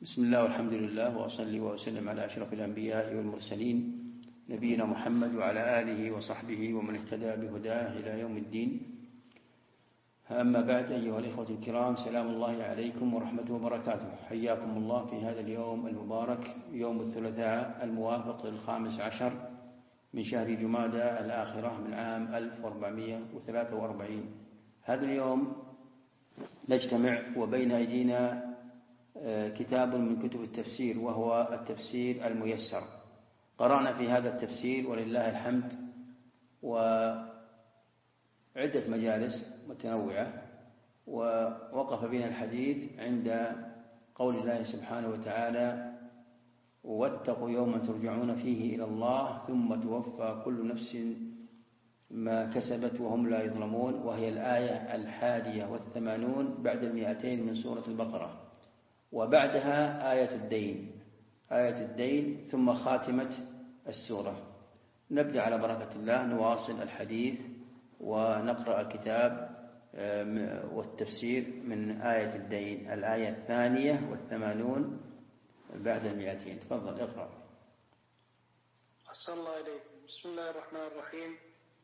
بسم الله والحمد لله وأصلي وأسلم على أشرف الأنبياء والمرسلين نبينا محمد وعلى آله وصحبه ومن اهتدى بهداه إلى يوم الدين. أما بعد، أيها الإخوة الكرام، سلام الله عليكم ورحمته وبركاته. حياكم الله في هذا اليوم المبارك، يوم الثلاثاء الموافق 15 من شهر جمادى الآخرة من عام 1443. هذا اليوم نجتمع وبين أيدينا كتاب من كتب التفسير، وهو التفسير الميسر. قرأنا في هذا التفسير ولله الحمد وعدة مجالس متنوعة، ووقف بنا الحديث عند قول الله سبحانه وتعالى: واتقوا يوما ترجعون فيه إلى الله ثم توفى كل نفس ما كسبت وهم لا يظلمون، وهي الآية 81 بعد 200 من سورة البقرة، وبعدها آية الدين ثم خاتمة السورة. نبدأ على بركة الله، نواصل الحديث ونقرأ الكتاب والتفسير من آية الدين، الآية 82 بعد 200. تفضل اقرأ. أحسن الله إليكم. بسم الله الرحمن الرحيم.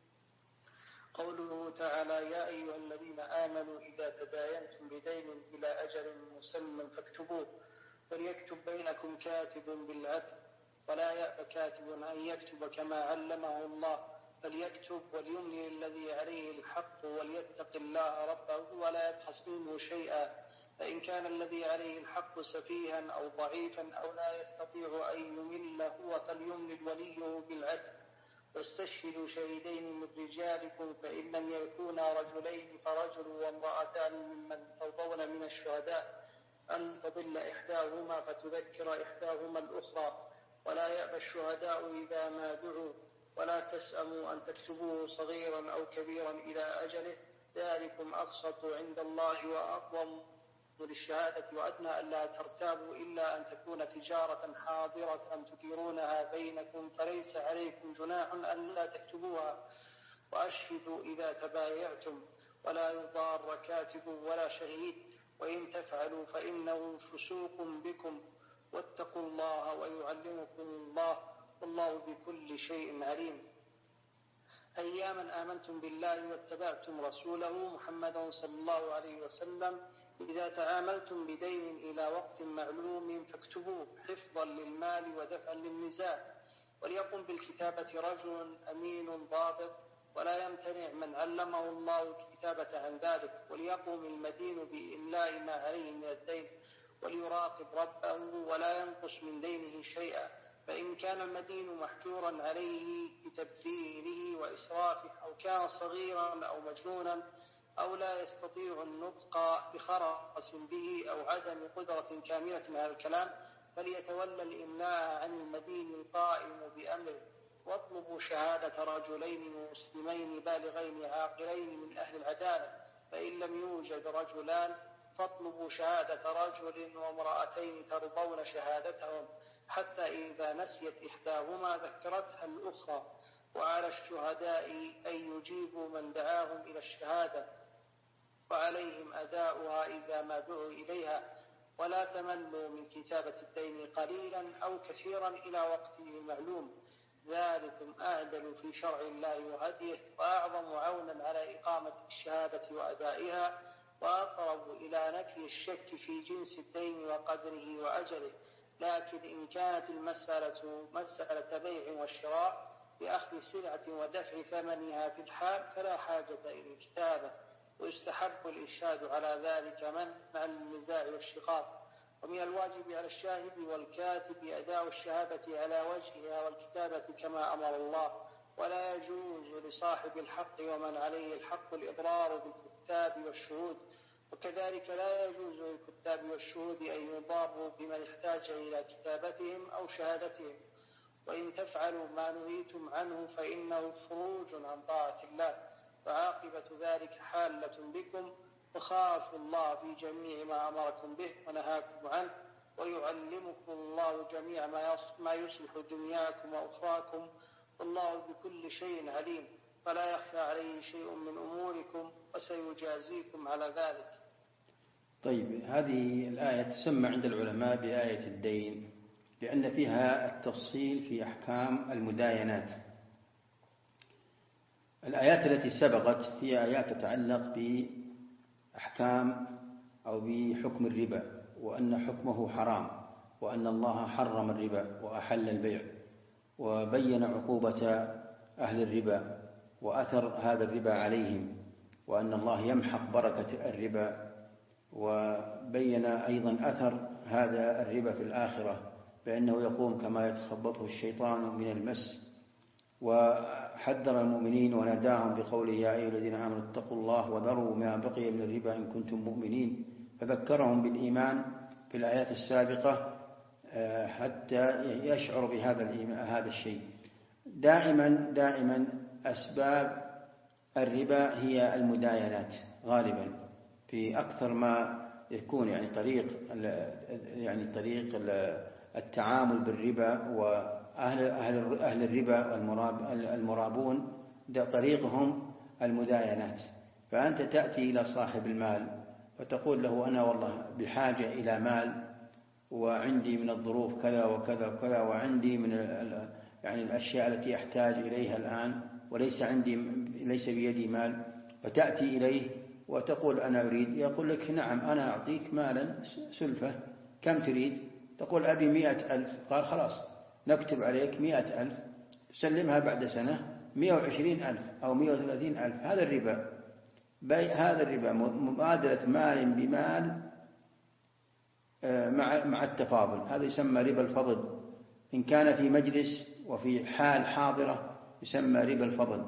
قوله تعالى: يا أيها الذين آمنوا إذا تداينتم بدين إلى أجل مسمى فاكتبوه، وليكتب بينكم كاتب بالعدل ولا يأب كاتب أن يكتب كما علمه الله، فليكتب وليملي الذي عليه الحق وليتق الله ربه ولا يبخس منه شيئا، فإن كان الذي عليه الحق سفيها أو ضعيفا أو لا يستطيع أن يمل هو فليملل وليه بالعدل، واستشهدوا شهيدين من رجالكم فإن لم يكونا رجلين فرجل وامرأتان ممن ترضون من الشهداء أن تضل إحداهما فتذكر إحداهما الأخرى، ولا يأبى الشهداء إذا ما دعوا، ولا تسأموا أن تكتبوه صغيرا أو كبيرا إلى أجله، ذلكم أقسط عند الله وأقوم للشهادة وأدنى ألا ترتابوا إلا أن تكون تجارة حاضرة تديرونها بينكم فليس عليكم جناح ألا تكتبوها، وأشهدوا إذا تبايعتم، ولا يضار كاتب ولا شهيد، وإن تفعلوا فإنه فسوق بكم، واتقوا الله ويعلمكم الله والله بكل شيء عليم. أياما آمنتم بالله واتبعتم رسوله محمدا صلى الله عليه وسلم، إذا تعاملتم بدين إلى وقت معلوم فاكتبوه حفظا للمال ودفعا للنزاع، وليقم بالكتابة رجل أمين ضابط ولا يمتنع من علمه الله الكتابة عن ذلك، وليقوم المدين بإملاء ما عليه من الدين، وليراقب ربه ولا ينقص من دينه شيئا، فإن كان المدين محجورا عليه بتبذيره وإسرافه أو كان صغيرا أو مجنونا أو لا يستطيع النطق بخرس به أو عدم قدرة كاملة على الكلام، فليتولى الإملاء عن المدين القائم بأمره، واطلبوا شهادة رجلين مسلمين بالغين عاقلين من أهل العدالة، فإن لم يوجد رجلان فاطلبوا شهادة رجل وامرأتين ترضون شهادتهم، حتى إذا نسيت إحداهما ذكرتها الأخرى، وعلى الشهداء أن يجيبوا من دعاهم إلى الشهادة، وعليهم أداؤها إذا ما دعوا إليها، ولا تملوا من كتابة الدين قليلا أو كثيرا إلى وقته المعلوم، ذلكم أعدل في شرع الله وهديه وأعظم عونا على إقامة الشهادة وأدائها، وأقرب إلى نفي الشك في جنس الدين وقدره وأجله. لكن إن كانت المسألة مسألة بيع وشراء بأخذ سلعة ودفع ثمنها في الحال فلا حاجة إلى الكتابة، ويستحب الإرشاد على ذلك منع النزاع والشقاق. ومن الواجب على الشاهد والكاتب أداء الشهادة على وجهها والكتابة كما أمر الله، ولا يجوز لصاحب الحق ومن عليه الحق الإضرار بالكتاب والشهود، وكذلك لا يجوز للكتاب والشهود أن يضاروا بمن يحتاج إلى كتابتهم أو شهادتهم، وإن تفعلوا ما نهيتم عنه فإنه خروج عن طاعة الله، وعاقبة ذلك حالة بكم، وخافوا الله في جميع ما أمركم به ونهاكم عنه، ويعلمكم الله جميع ما يصلح دنياكم وأخراكم، والله بكل شيء عليم، فلا يخفى عليه شيء من أموركم وسيجازيكم على ذلك. طيب، هذه الآية تسمى عند العلماء بآية الدين، لأن فيها التفصيل في أحكام المداينات. الآيات التي سبقت هي آيات تتعلق بأحكام أو بحكم الربا، وأن حكمه حرام، وأن الله حرم الربا وأحل البيع، وبين عقوبة أهل الربا وأثر هذا الربا عليهم، وأن الله يمحق بركة الربا، وبين أيضا أثر هذا الربا في الآخرة بأنه يقوم كما يتخبطه الشيطان من المس، وحذر المؤمنين وناداهم بقوله يا أيها الذين آمنوا اتقوا الله وذروا ما بقي من الربا إن كنتم مؤمنين، فذكرهم بالإيمان في الآيات السابقة حتى يشعر بهذا الشيء. دائما أسباب الربا هي المداينات غالبا، في أكثر ما يكون يعني طريق التعامل بالربا، وأهل الربا المرابون طريقهم المداينات. فأنت تأتي إلى صاحب المال وتقول له أنا والله بحاجة إلى مال، وعندي من الظروف كذا وكذا وكذا، وعندي من الأشياء التي أحتاج إليها الآن، ليس بيدي مال، فتأتي إليه وتقول أنا أريد، يقول لك نعم أنا أعطيك مالا سلفة، كم تريد؟ تقول أبي 100,000. قال خلاص نكتب عليك 100,000 تسلمها بعد سنة 120,000 أو 130,000. هذا الربا، هذا الربا مبادلة مال بمال مع التفاضل، هذا يسمى ربا الفضل. إن كان في مجلس وفي حال حاضرة يسمى ربا الفضل،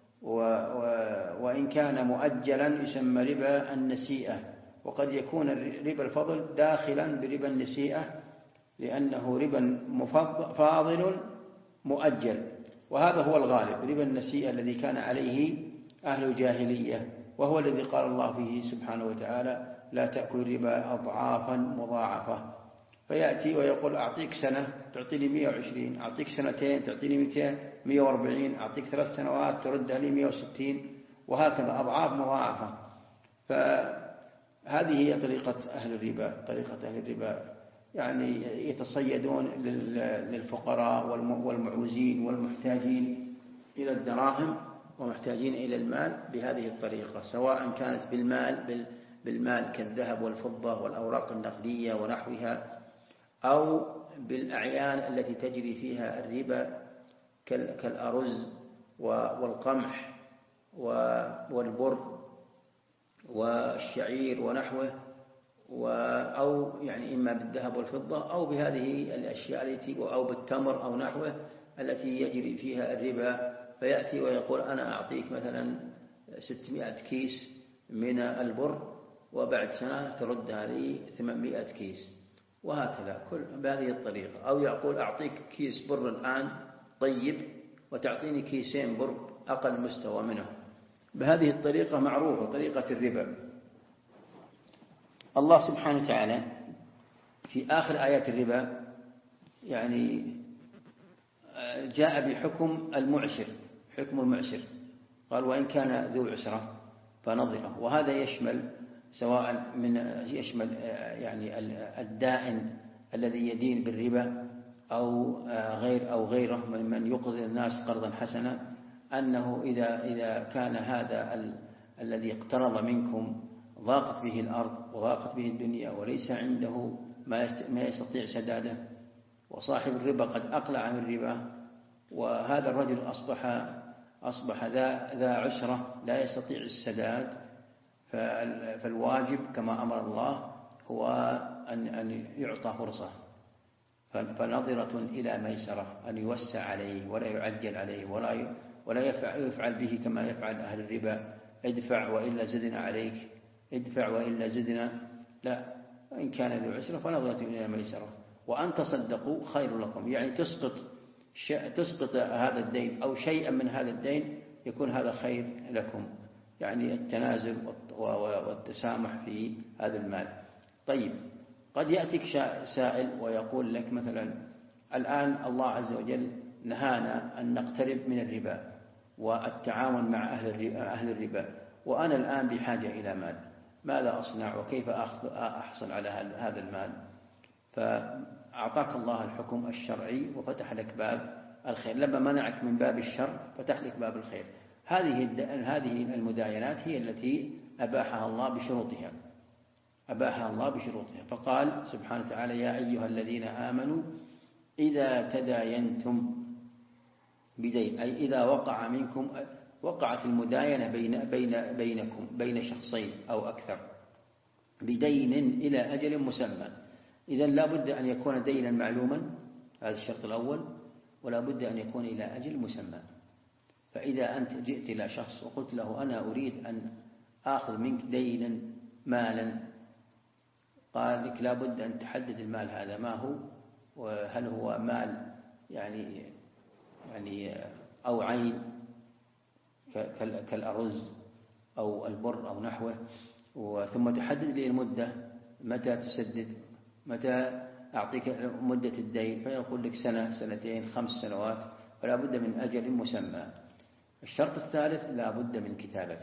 وإن كان مؤجلا يسمى ربا النسيئة. وقد يكون ربا الفضل داخلا بربا النسيئة لأنه ربا فاضل مؤجل، وهذا هو الغالب. ربا النسيئة الذي كان عليه أهل الجاهلية، وهو الذي قال الله فيه سبحانه وتعالى لا تأكل الربا أضعافا مضاعفة. فيأتي ويقول أعطيك سنة تعطيني 120، أعطيك سنتين تعطيني 140، أعطيك 3 سنوات تردها لي 160، وهكذا أضعاف مضاعفة. فهذه هي طريقة أهل الربا. يعني يتصيدون للفقراء والمعوزين والمحتاجين إلى الدراهم ومحتاجين إلى المال بهذه الطريقة، سواء كانت بالمال كالذهب والفضة والأوراق النقدية ونحوها، أو بالأعيان التي تجري فيها الربا كالأرز والقمح والبر والشعير ونحوه، أو يعني إما بالذهب والفضة أو بهذه الأشياء أو بالتمر أو نحوه التي يجري فيها الربا. فيأتي ويقول أنا أعطيك مثلا 600 كيس من البر، وبعد سنة تردها لي 800 كيس، وهكذا بهذه الطريقة. أو يقول أعطيك كيس بر الآن طيب وتعطيني كيسين بر أقل مستوى منه. بهذه الطريقة معروفة طريقة الربا. الله سبحانه وتعالى في آخر آيات الربا يعني جاء بحكم المعسر، حكم المعسر، قال وإن كان ذو عسرة فنظرة. وهذا يشمل يعني الدائن الذي يدين بالربا أو غيره من يقرض الناس قرضا حسنا، أنه إذا كان هذا الذي اقترض منكم ضاقت به الأرض وضاقت به الدنيا وليس عنده ما يستطيع سداده، وصاحب الربا قد أقلع عن الربا، وهذا الرجل أصبح ذا عسرة لا يستطيع السداد، فالواجب كما أمر الله هو أن يعطى فرصة، فنظرة إلى ميسرة، أن يوسع عليه ولا يعجل عليه ولا يفعل به كما يفعل أهل الربا، ادفع وإلا زدنا عليك، ادفع وإلا زدنا. لا، إن كان ذو عسرة فنظرة إلى ميسرة، وأن تصدقوا خير لكم، يعني تسقط هذا الدين أو شيئا من هذا الدين، يكون هذا خير لكم، يعني التنازل والتسامح في هذا المال. طيب، قد يأتيك سائل ويقول لك مثلا الآن الله عز وجل نهانا أن نقترب من الربا والتعاون مع أهل الربا، وأنا الآن بحاجة إلى مال، ماذا أصنع وكيف أحصل على هذا المال؟ فأعطاك الله الحكم الشرعي وفتح لك باب الخير. لما منعك من باب الشر فتح لك باب الخير. هذه المداينات هي التي أباحها الله بشروطها. فقال سبحانه وتعالى: يا أيها الذين آمنوا إذا تداينتم بدين، أي إذا وقعت المداينة بينكم بين شخصين أو أكثر بدين إلى أجل مسمى. إذن لا بد أن يكون دينا معلوما، هذا الشرط الأول، ولا بد أن يكون إلى أجل مسمى. فإذا أنت جئت إلى شخص وقلت له: أنا أريد أن آخذ منك دينا مالا، قال لك: لا بد أن تحدد المال هذا ما هو، وهل هو مال يعني أو عين كالأرز أو البر أو نحوه، ثم تحدد لي المدة، متى تسدد، متى أعطيك مدة الدين، فيقول لك 1 2 5 سنوات، فلا بد من أجل مسمى. الشرط الثالث: لا بد من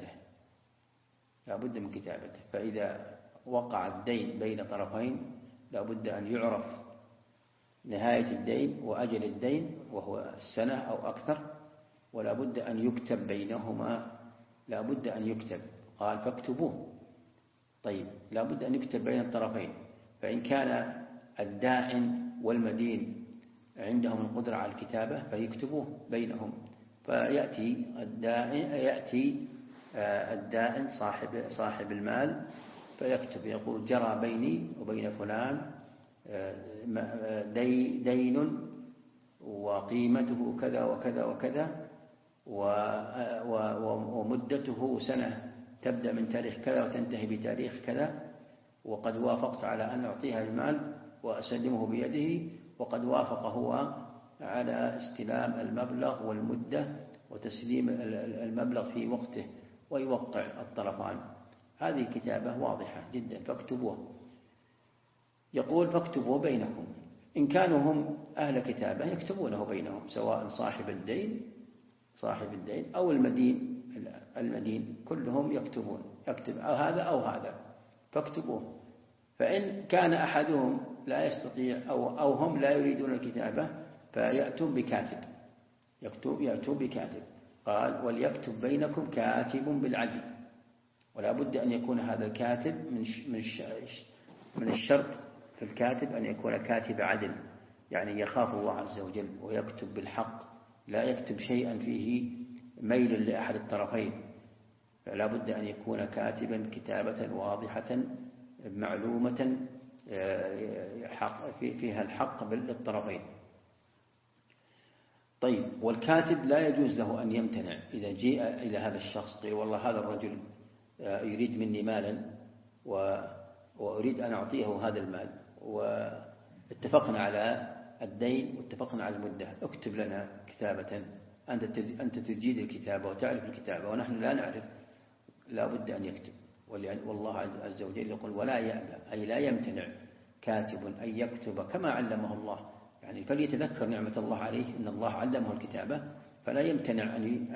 كتابته. فإذا وقع الدين بين طرفين لا بد أن يعرف نهاية الدين وأجل الدين، وهو 1 أو أكثر، ولا بد أن يكتب بينهما، لا بد أن يكتب. قال: فاكتبوه. طيب، لا بد أن يكتب بين الطرفين. فإن كان الداعن والمدين عندهم القدرة على الكتابة فيكتبوه بينهم، فيأتي الداعن صاحب المال فيكتب، يقول: جرى بيني وبين فلان دين وقيمته كذا وكذا وكذا، ومدته 1 تبدأ من تاريخ كذا وتنتهي بتاريخ كذا، وقد وافقت على أن أعطيها المال وأسلمه بيده، وقد وافق هو على استلام المبلغ والمدة وتسليم المبلغ في وقته، ويوقع الطرفان. هذه كتابة واضحة جدا، فاكتبوه. يقول: فاكتبوه بينكم. إن كانوا هم أهل كتابة يكتبونه بينهم، سواء صاحب الدين أو المدين كلهم يكتب هذا أو هذا، فاكتبوه. فإن كان أحدهم لا يستطيع أو هم لا يريدون الكتابة فيأتون بكاتب. قال: وليكتب بينكم كاتب بالعدل. ولا بد أن يكون هذا الكاتب من الشرط في الكاتب أن يكون كاتب عدل، يعني يخاف الله عز وجل ويكتب بالحق، لا يكتب شيئا فيه ميل لأحد الطرفين. فلا بد أن يكون كاتبا كتابة واضحة معلومة فيها الحق للطرفين. طيب، والكاتب لا يجوز له أن يمتنع إذا جاء إلى هذا الشخص قال: والله هذا الرجل يريد مني مالا وأريد أن أعطيه هذا المال، واتفقنا على الدين واتفقنا على المدة، اكتب لنا كتابة، أنت تجيد الكتابة وتعرف الكتابة ونحن لا نعرف. لا بد أن يكتب. والله عز وجل يقول: ولا يأبى، أي لا يمتنع كاتب أن يكتب كما علمه الله. يعني فليتذكر نعمة الله عليه، إن الله علمه الكتابة، فلا يمتنع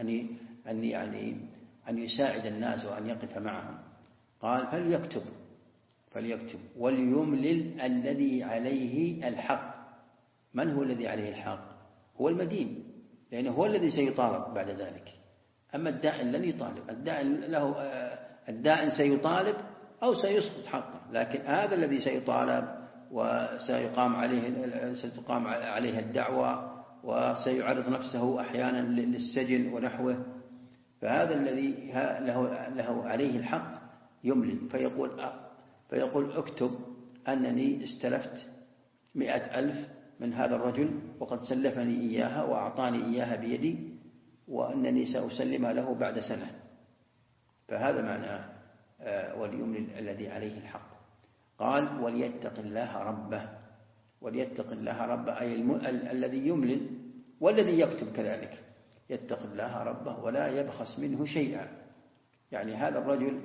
أن يساعد الناس وأن يقف معهم. قال: فليكتب وليملل الذي عليه الحق. من هو الذي عليه الحق؟ هو المدين، لأنه هو الذي سيطالب بعد ذلك. أما الداعن لن يطالب، الداعن سيطالب أو سيسقط حقه، لكن هذا الذي سيطالب وسيقام عليه الدعوة وسيعرض نفسه أحيانا للسجن ونحوه، فهذا الذي له عليه الحق يملل، فيقول: اكتب أنني استلفت 100,000 من هذا الرجل وقد سلفني إياها وأعطاني إياها بيدي، وأنني سأسلمها له بعد 1. فهذا معناه وليملل الذي عليه الحق. قال: وليتق الله ربه، أي الذي يملل والذي يكتب كذلك يتق الله ربه ولا يبخس منه شيئا. يعني هذا الرجل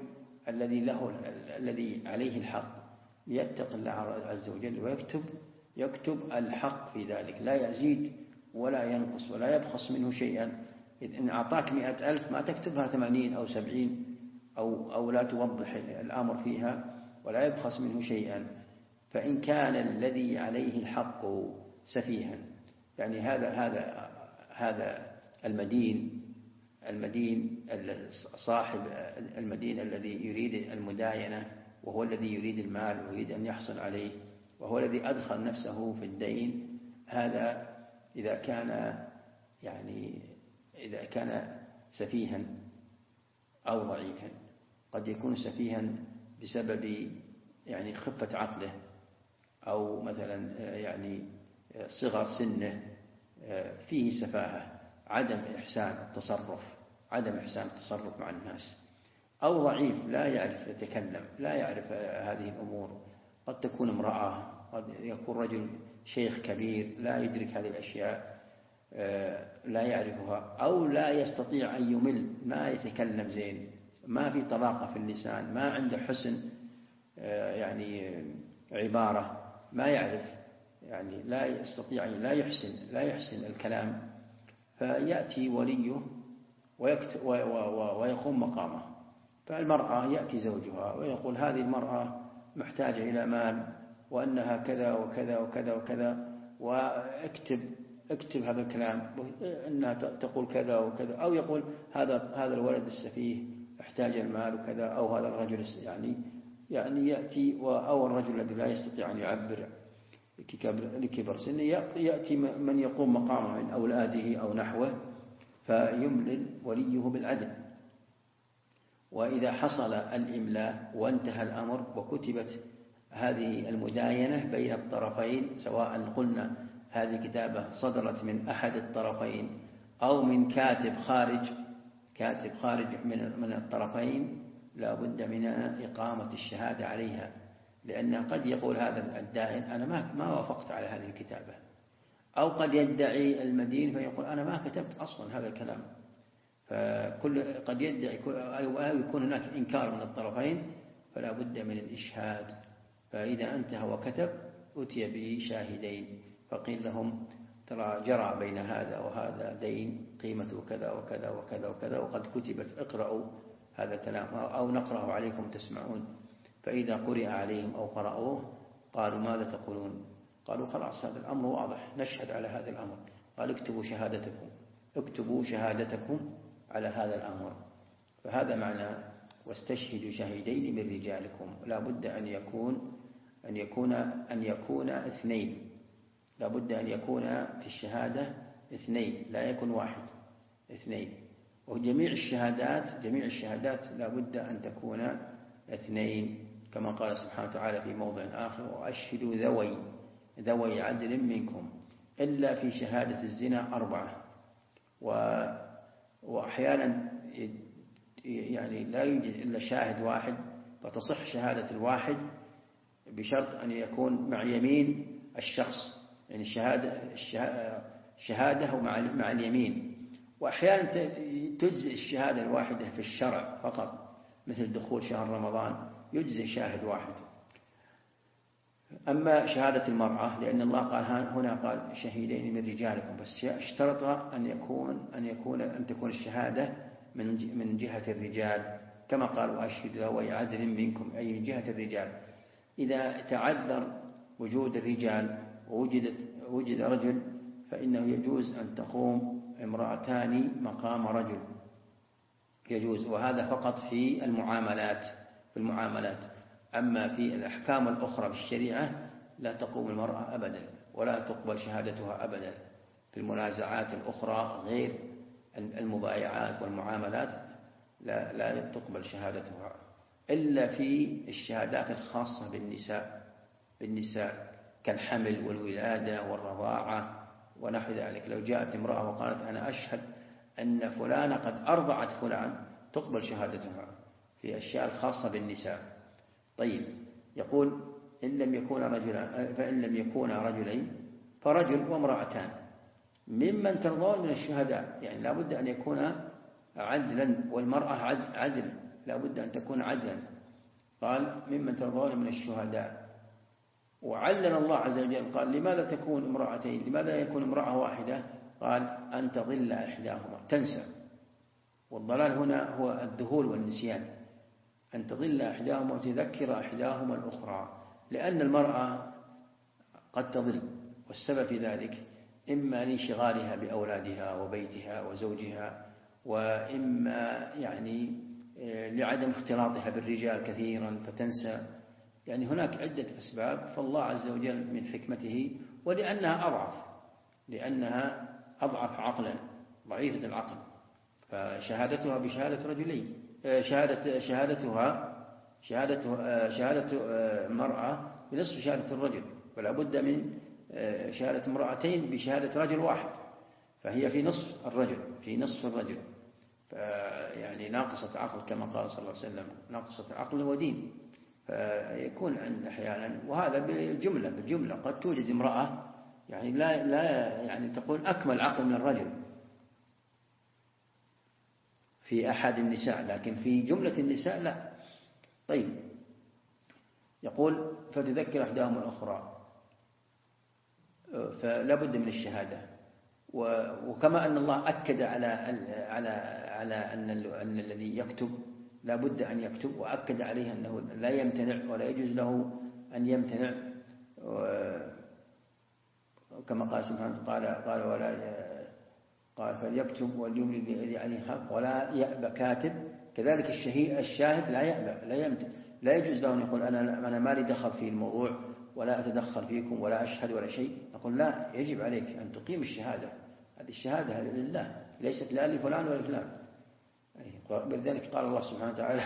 الذي عليه الحق يتق الله عز وجل ويكتب الحق في ذلك، لا يزيد ولا ينقص ولا يبخس منه شيئا. إن أعطاك 100,000 ما تكتبها 80 أو 70 أو لا توضح الأمر فيها ولا يبخس منه شيئا، فإن كان الذي عليه الحق سفيها، يعني هذا المدين صاحب المدين الذي يريد المداينة، وهو الذي يريد المال ويريد أن يحصل عليه، وهو الذي أدخل نفسه في الدين، هذا إذا كان سفيها أو ضعيفا، قد يكون سفيها بسبب يعني خفة عقله، أو مثلا يعني صغر سنه، فيه سفاهة، عدم إحسان التصرف مع الناس، أو ضعيف لا يعرف يتكلم، لا يعرف هذه الأمور، قد تكون امرأة، قد يكون رجل شيخ كبير لا يدرك هذه الأشياء، لا يعرفها، أو لا يستطيع أن يمل، ما يتكلم زين، ما في طلاقة في اللسان، ما عنده حسن يعني عبارة، ما يعرف، يعني لا يستطيع، لا يحسن الكلام، فيأتي وليه ويقوم مقامه. فالمرأة يأتي زوجها ويقول هذه المرأة محتاجة إلى مال، وأنها كذا وكذا وكذا وكذا، اكتب هذا الكلام، أنها تقول كذا وكذا، أو يقول هذا الولد السفيه احتاج المال وكذا، أو هذا الرجل يعني يأتي، أو الرجل الذي لا يستطيع أن يعبر لكبر سنه، يأتي من يقوم مقامه من أولاده أو نحوه، فيملل وليه بالعدل. وإذا حصل الإملاء وانتهى الأمر وكتبت هذه المداينة بين الطرفين، سواء قلنا هذه كتابة صدرت من أحد الطرفين أو من كاتب خارج من الطرفين، لا بد من إقامة الشهادة عليها، لأن قد يقول هذا الدائن أنا ما وافقت على هذه الكتابة، أو قد يدعي المدين فيقول أنا ما كتبت أصلا هذا الكلام، قد يدعي أو يكون هناك إنكار من الطرفين، فلا بد من الإشهاد. فإذا انتهى وكتب أتي بشاهدين، فقيل لهم ترى جرى بين هذا وهذا دين قيمته كذا وكذا وكذا وكذا، وقد كتبت، اقرأوا هذا الكلام أو نقرأه عليكم تسمعون. فإذا قرئ عليهم أو قرأوه قالوا ماذا تقولون؟ قالوا خلاص هذا الأمر واضح، نشهد على هذا الأمر. قال اكتبوا شهادتكم على هذا الأمر. فهذا معنى واستشهدوا شهيدين من رجالكم. لا بد أن يكون اثنين، لا بد أن يكون في الشهادة اثنين، لا يكون واحد، اثنين. وجميع الشهادات لا بد أن تكون اثنين، كما قال سبحانه وتعالى في موضع آخر وأشهدوا ذوي عدل منكم، إلا في شهادة الزنا 4. وأحيانا يعني لا يوجد إلا شاهد واحد، فتصح شهادة الواحد بشرط أن يكون مع يمين الشخص، يعني شهادة مع اليمين. وأحيانا تجزئ الشهادة الواحدة في الشرع فقط، مثل دخول شهر رمضان يجزئ شاهد واحد. أما شهادة المرأة لأن الله قال هنا قال شهيدين من رجالكم، بس اشترط أن تكون الشهادة من جهة الرجال، كما قال وأشهد ذوي عدل منكم، أي من جهة الرجال. إذا تعذر وجود الرجال ووجد رجل، فإنه يجوز أن تقوم امرأتان مقام رجل، يجوز. وهذا فقط في المعاملات. أما في الأحكام الأخرى في الشريعة لا تقوم المرأة أبدا، ولا تقبل شهادتها أبدا. في المنازعات الأخرى غير المبايعات والمعاملات لا تقبل شهادتها، إلا في الشهادات الخاصة بالنساء كالحمل والولادة والرضاعة ونحو ذلك. لو جاءت امرأة وقالت أنا أشهد أن فلانة قد أرضعت فلان، تقبل شهادتها في أشياء الخاصة بالنساء. طيب، يقول فإن لم يكونا رجلين فرجل وامرأتان ممن ترضون من الشهداء، يعني لا بد أن يكون عدلا، والمرأة عدل، لا بد أن تكون عدلا. قال ممن ترضون من الشهداء. وعلل الله عز وجل قال لماذا تكون امرأتين، لماذا يكون امرأة واحدة؟ قال أن تضل إحداهما، تنسى. والضلال هنا هو الذهول والنسيان، أن تضل إحداهما وتذكر إحداهما الأخرى، لأن المرأة قد تضل، والسبب في ذلك إما لانشغالها بأولادها وبيتها وزوجها، وإما يعني لعدم اختلاطها بالرجال كثيرا فتنسى، يعني هناك عدة أسباب. فالله عز وجل من حكمته، لأنها أضعف عقلا، ضعيفة العقل، فشهادتها بشهادة رجلين، شهادة مرأة بنصف شهادة الرجل، ولا بد من شهادة امرأتين بشهادة رجل واحد، فهي في نصف الرجل، يعني ناقصة عقل كما قال صلى الله عليه وسلم: ناقصة عقل ودين. فيكون عند أحيانا، وهذا بالجملة قد توجد امرأة يعني لا يعني تقول أكمل عقل من الرجل في أحد النساء، لكن في جملة النساء لا. طيب، يقول: فتذكر إحداهما الأخرى، فلا بد من الشهادة. وكما أن الله أكد على أن الذي يكتب لا بد أن يكتب، وأكد عليه أنه لا يمتنع ولا يجوز له أن يمتنع، كما قال سبحانه قال فليكتب وليملي الذي عليه حق ولا يأبى كاتب. كذلك الشاهد لا يأبى، لا يجوز له أن يقول أنا ما لي دخل في الموضوع ولا أتدخل فيكم ولا أشهد ولا شيء. نقول لا، يجب عليك أن تقيم الشهادة. هذه الشهادة لله، ليست لا لفلان ولا فلان. بذلك قال الله سبحانه وتعالى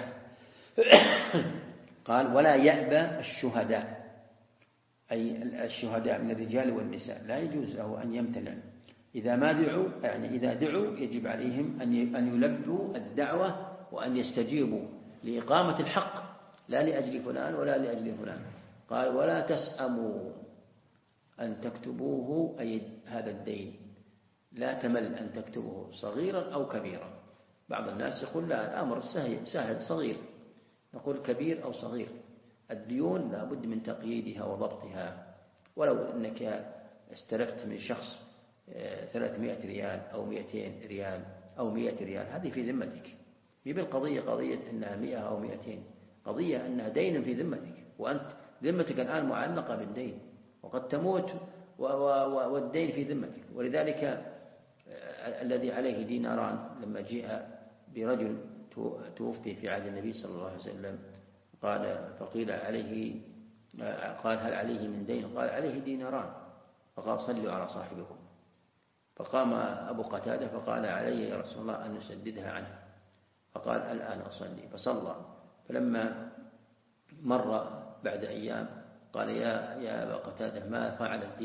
قال: ولا يأبى الشهداء، أي الشهداء من الرجال والنساء لا يجوز له أن يمتنع إذا ما دعوا، يعني إذا دعوا يجب عليهم أن يلبوا الدعوة وأن يستجيبوا لإقامة الحق، لا لأجل فلان ولا لأجل فلان. قال: ولا تسأموا أن تكتبوه، أي هذا الدين لا تمل أن تكتبه صغيرا أو كبيرا. بعض الناس يقول لا، الأمر سهل صغير، نقول كبير أو صغير. الديون لا بد من تقييدها وضبطها. ولو أنك استلفت من شخص 300 ريال أو 200 ريال أو 100 ريال، هذه في ذمتك. بالقضية قضية أنها 100 أو 200، قضية أنها دين في ذمتك، وأنت ذمتك الآن معلقة بالدين، وقد تموت والدين في ذمتك. ولذلك الذي عليه ديناران لما جاء برجل توفي في عهد النبي صلى الله عليه وسلم، فقيل عليه، قال: هل عليه من دين؟ قال: عليه ديناران. فقال: صلوا على صاحبكم. فقام أبو قتادة فقال: علي يا رسول الله أن نسددها عنه. فقال: الآن أصلي. فصلى. فلما مر بعد أيام قال: يا أبا قتادة، ما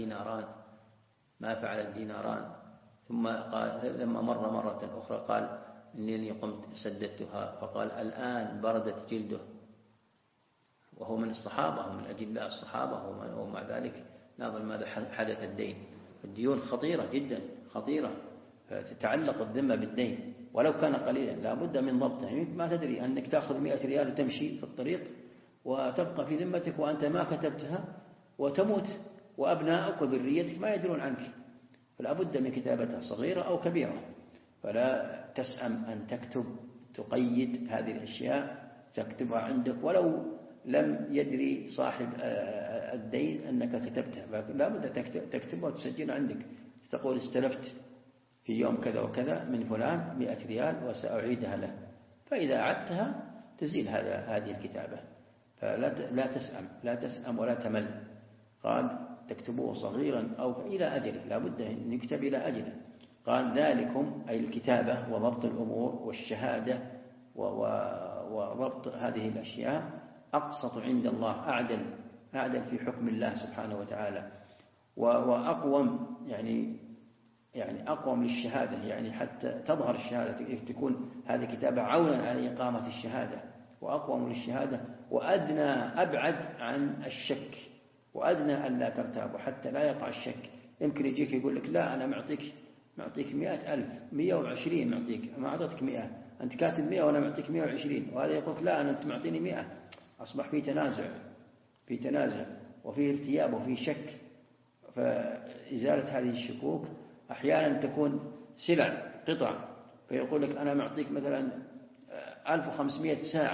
فعل الديناران؟ ثم قال لما مر مرة أخرى قال: إنني قمت سددتها. فقال: الآن بردت جلده. وهو من الصحابة ومن أجلاء الصحابة، ومع ذلك ناظر ماذا حدث. الديون خطيرة جدا، خطيرة، فتتعلق الذمة بالدين ولو كان قليلا، لا بد من ضبطه. ما تدري أنك تأخذ 100 ريال وتمشي في الطريق وتبقى في ذمتك وأنت ما كتبتها وتموت، وأبناءك وذريتك ما يدرون عنك، فلا بد من كتابتها صغيرة أو كبيرة. فلا تسأم أن تكتب، تقيد هذه الأشياء، تكتبها عندك ولو لم يدري صاحب الدين أنك كتبتها، لا بد تكتبها وتسجلها عندك، تقول: استلفت في يوم كذا وكذا من فلان 100 ريال وسأعيدها له. فإذا أعدتها تزيل هذه الكتابة. فلا تسأم ولا تمل. قال: تكتبوه صغيرا أو إلى أجله، لا بد أن يكتب إلى أجله. قال: ذلكم، أي الكتابة وضبط الأمور والشهادة وضبط هذه الأشياء، أقسط عند الله، أعدل في حكم الله سبحانه وتعالى، وأقوم، يعني أقوم للشهادة، يعني حتى تظهر الشهادة، تكون هذه كتابة عونا على إقامة الشهادة، وأقوم للشهادة، وأدنى أبعد عن الشك، وأدنى أن لا ترتاب حتى لا يقع الشك. يمكن يجيك يقول لك: لا، أنا معطيك 100,000، 120 معطيك، ما أعطيتك 100، أنت كاتب 100 وأنا معطيك 120، وهذا يقول لك: لا، أنت معطيني 100. أصبح في تنازع وفي ارتياب وفي شك. فإزالة هذه الشكوك أحيانا تكون سلع قطع، فيقول لك: أنا معطيك مثلا 1500 ساعة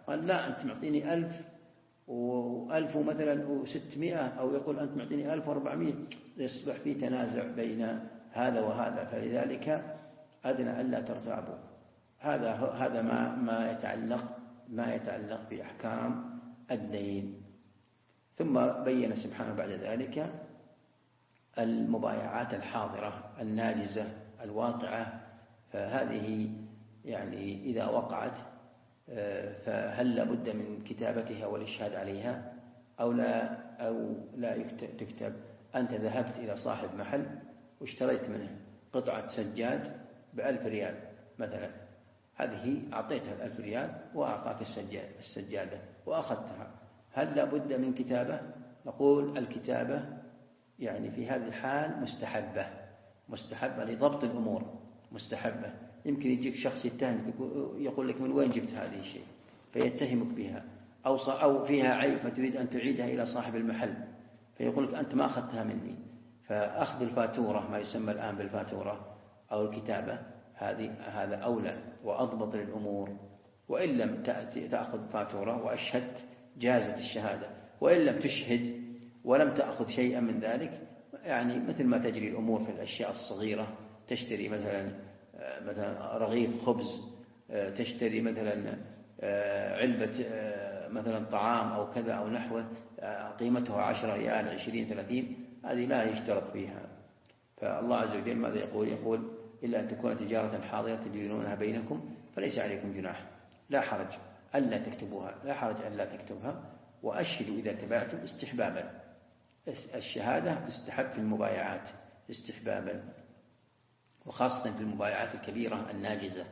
قال لا أنت معطيني 1000 و1000 مثلا و600، أو يقول أنت معطيني 1400، يصبح في تنازع بين هذا وهذا. فلذلك أدنى ألا ترتابوا. هذا ما يتعلق بأحكام الدين. ثم بين سبحانه بعد ذلك المبايعات الحاضرة الناجزة الواقعة. فهذه يعني إذا وقعت فهل لابد من كتابتها والإشهاد عليها أو لا تكتب؟ أنت ذهبت إلى صاحب محل واشتريت منه قطعة سجاد ب1000 ريال مثلا، هذه أعطيتها 1000 ريال وأعطاك السجادة وأخذتها، هل لابد من كتابة؟ نقول الكتابة يعني في هذه الحال مستحبة لضبط الأمور، مستحبة. يمكن يجيك شخص يتهمك يقول لك من وين جبت هذه الشيء، فيتهمك بها، أو فيها عيب فتريد أن تعيدها إلى صاحب المحل فيقول لك أنت ما أخذتها مني. فأخذ الفاتورة، ما يسمى الآن بالفاتورة أو الكتابة، هذا أولى وأضبط للأمور. وإن لم تأخذ فاتورة وأشهدت جازت الشهادة، وإن لم تشهد ولم تأخذ شيئا من ذلك، يعني مثل ما تجري الأمور في الأشياء الصغيرة، تشتري مثلا رغيف خبز، تشتري مثلا علبة مثلا طعام أو كذا أو نحوه قيمتها 10 ريال 20 30، هذه لا يشترط فيها. فالله عز وجل ماذا يقول إلا أن تكون تجارة حاضرة تديرونها بينكم فليس عليكم جناح، لا حرج ألا تكتبوها، لا حرج ألا تكتبها. وأشهدوا إذا تبايعتم استحبابا. الشهادة تستحب في المبايعات استحبابا، وخاصة في المبايعات الكبيرة الناجزة،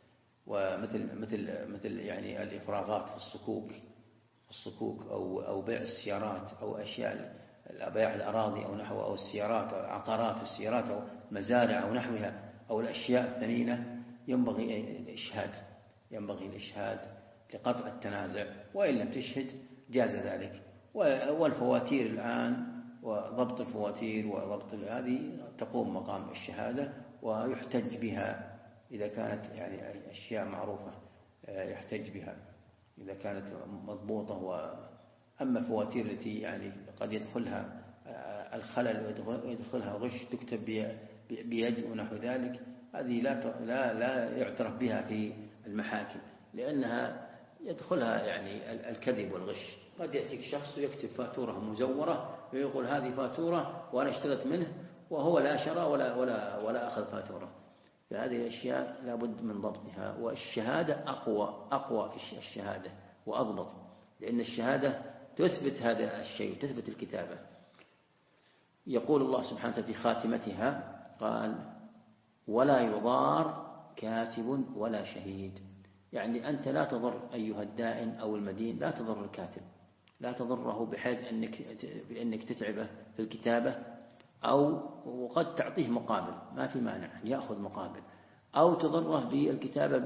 ومثل يعني الإفراغات في الصكوك أو بيع السيارات أو أشياء، بيع الأراضي أو نحو، أو السيارات أو عقارات السيارات أو مزارع أو نحوها، أو الأشياء الثمينة، ينبغي الإشهاد لقطع التنازع. وإن لم تشهد جاز ذلك. والفواتير الآن وضبط الفواتير وضبط هذه تقوم مقام الشهادة ويحتج بها إذا كانت يعني أشياء معروفة، يحتج بها إذا كانت مضبوطة. أما الفواتير التي يعني قد يدخلها الخلل ويدخلها غش تكتب بيد ونحو ذلك، هذه لا يعترف بها في المحاكم، لأنها يدخلها يعني الكذب والغش. قد يأتيك شخص ويكتب فاتورة مزورة ويقول هذه فاتورة وأنا اشتريت منه، وهو لا شرى ولا أخذ فاتورة. فهذه الأشياء لابد من ضبطها. والشهادة أقوى في الشهادة وأضبط، لأن الشهادة تثبت هذا الشيء وتثبت الكتابة. يقول الله سبحانه في خاتمتها قال ولا يضار كاتب ولا شهيد. يعني أنت لا تضر أيها الدائن أو المدين، لا تضر الكاتب، لا تضره بحيث بأنك تتعبه في الكتابة، أو وقد تعطيه مقابل، ما في مانع يأخذ مقابل، أو تضره بالكتابة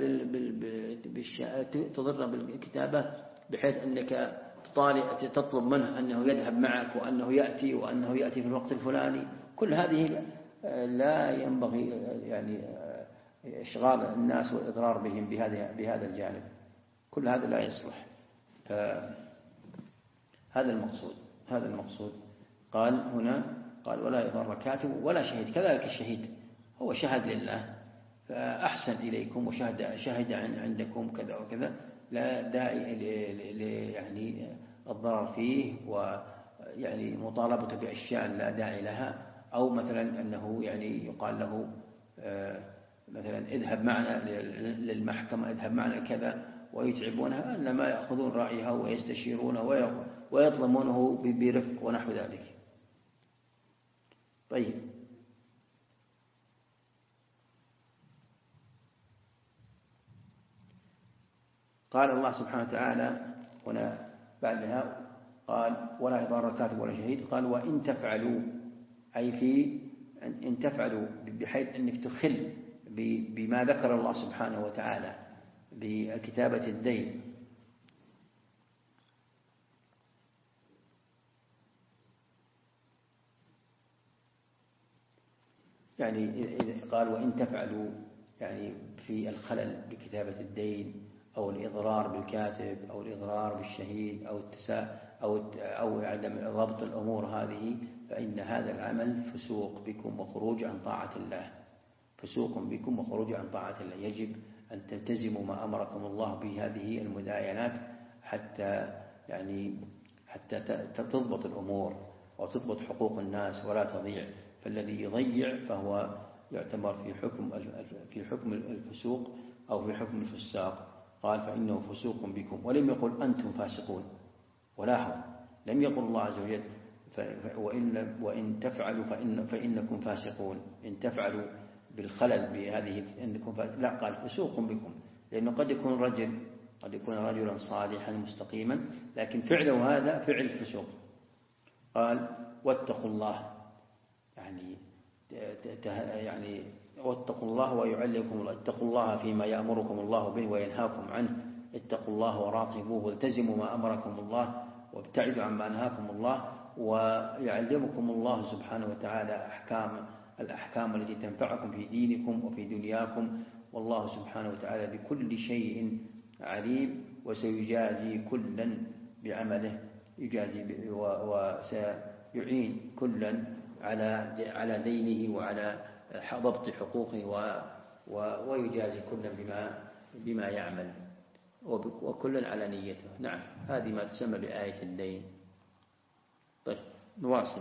تضره بالكتابة بحيث أنك تطلب منه أنه يذهب معك وأنه يأتي في الوقت الفلاني. كل هذه لا ينبغي يعني إشغال الناس والإضرار بهم بهذا الجانب، كل هذا لا يصلح. هذا المقصود. قال هنا ولا يضر كاتب ولا شهيد. كذلك الشهيد هو شهد لله فأحسن إليكم وشهد عندكم كذا وكذا، لا داعي يعني الضرر فيه ويعني مطالبة بأشياء لا داعي لها، أو مثلا أنه يعني يقال له مثلا اذهب معنا للمحكمة، اذهب معنا كذا، ويتعبونها، إنما يأخذون رأيها ويستشيرونه ويطلبونه برفق ونحو ذلك. طيب، قال الله سبحانه وتعالى هنا بعدها قال ولا يضار كاتب ولا شهيد. قال وإن تفعلوا، أي في إن تفعلوا بحيث أنك تخل بما ذكر الله سبحانه وتعالى بكتابة الدين، يعني قال وإن تفعلوا يعني في الخلل بكتابة الدين أو الإضرار بالكاتب أو الإضرار بالشهيد أو عدم ضبط الأمور هذه، فإن هذا العمل فسوق بكم وخروج عن طاعة الله، فسوق بكم وخروج عن طاعة الله. يجب أن تلتزموا ما أمركم الله بهذه المداينات حتى تضبط الأمور وتضبط حقوق الناس ولا تضيع. فالذي يضيع فهو يعتبر في حكم الفسوق أو في حكم الفساق. قال فإنه فسوق بكم، ولم يقل أنتم فاسقون. ولاحظ لم يقل الله عز وجل وإن تفعلوا فإنكم فاسقون، إن تفعلوا بالخلل بهذه إنكم لا، قال فسوق بكم، لأنه قد يكون رجلا صالحا مستقيما لكن فعله هذا فعل فسوق. قال واتقوا الله، يعني واتقوا الله ويعلمكم الله، اتقوا الله فيما يأمركم الله به وينهاكم عنه، اتقوا الله وراقبوه والتزموا ما أمركم الله وابتعدوا عما نهاكم الله، ويعلمكم الله سبحانه وتعالى الأحكام التي تنفعكم في دينكم وفي دنياكم. والله سبحانه وتعالى بكل شيء عليم، وسيجازي كلا بعمله، يجازي وسيعين كلا على دينه وعلى ضبط حقوقه ويجازي كلا بما يعمل وكلا على نيته. نعم، هذه ما تسمى بآية الدين. طيب نواصل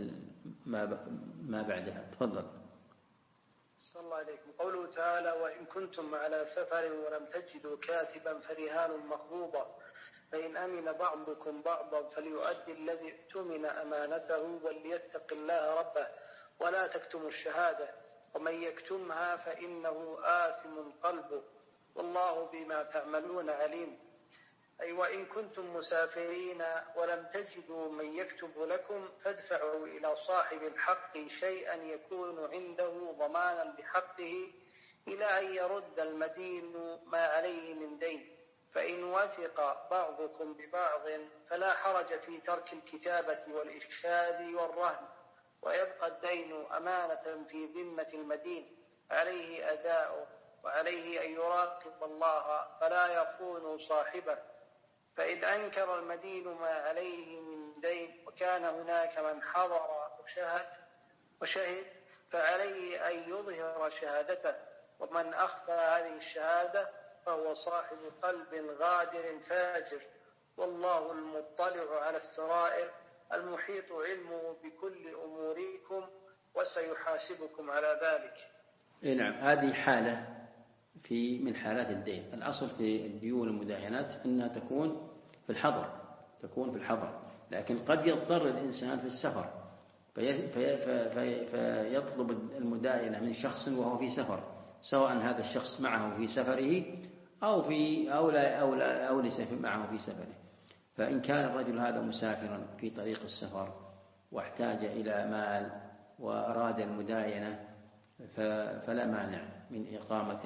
ما بعدها. تفضل. صلى الله عليكم. قوله تعالى وإن كنتم على سفر ولم تجدوا كاتبا فرهان مقبوضة، فإن أمن بعضكم بعضا فليؤدي الذي اؤتمن أمانته وليتق الله ربه ولا تكتموا الشهادة ومن يكتمها فإنه آثم قلبه والله بما تعملون عليم. أي وإن كنتم مسافرين ولم تجدوا من يكتب لكم فادفعوا إلى صاحب الحق شيئا يكون عنده ضمانا بحقه إلى أن يرد المدين ما عليه من دين، فإن وثق بعضكم ببعض فلا حرج في ترك الكتابة والإرشاد والرهن، ويبقى الدين أمانة في ذمة المدين عليه أداؤه وعليه أن يراقب الله فلا يخون صاحبه. فإن أنكر المدين ما عليه من دين وكان هناك من حضر وشهد فعليه أن يظهر شهادته، ومن أخفى هذه الشهادة فهو صاحب قلب غادر فاجر، والله المطلع على السرائر المحيط علمه بكل أموركم وسيحاسبكم على ذلك. نعم، هذه حالة من حالات الدين. الأصل في الديون والمداينات أنها تكون في الحضر، لكن قد يضطر الإنسان في السفر فيطلب المداينة من شخص وهو في سفر، سواء هذا الشخص معه في سفره أو ليس معه في سفره. فإن كان الرجل هذا مسافرا في طريق السفر واحتاج إلى مال وأراد المداينة فلا مانع من إقامة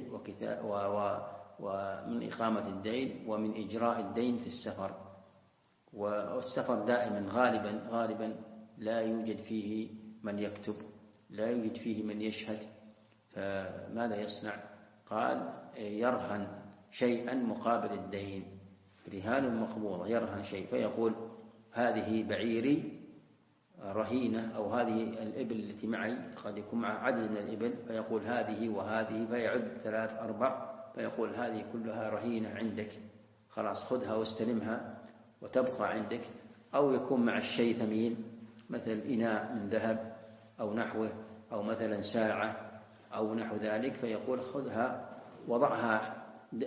الدين ومن إجراء الدين في السفر. والسفر دائما غالبا لا يوجد فيه من يكتب، لا يوجد فيه من يشهد، فماذا يصنع؟ قال يرهن شيئا مقابل الدين، رهان مقبوضة، يرهن شيء فيقول هذه بعيري رهينة، أو هذه الإبل التي معي، قد يكون مع عدد من الإبل، فيقول هذه وهذه، فيعد 3 4 فيقول هذه كلها رهينة عندك، خلاص خذها واستلمها وتبقى عندك. أو يكون مع الشيء ثمين مثل إناء من ذهب أو نحوه، أو مثلا ساعة أو نحو ذلك، فيقول خذها وضعها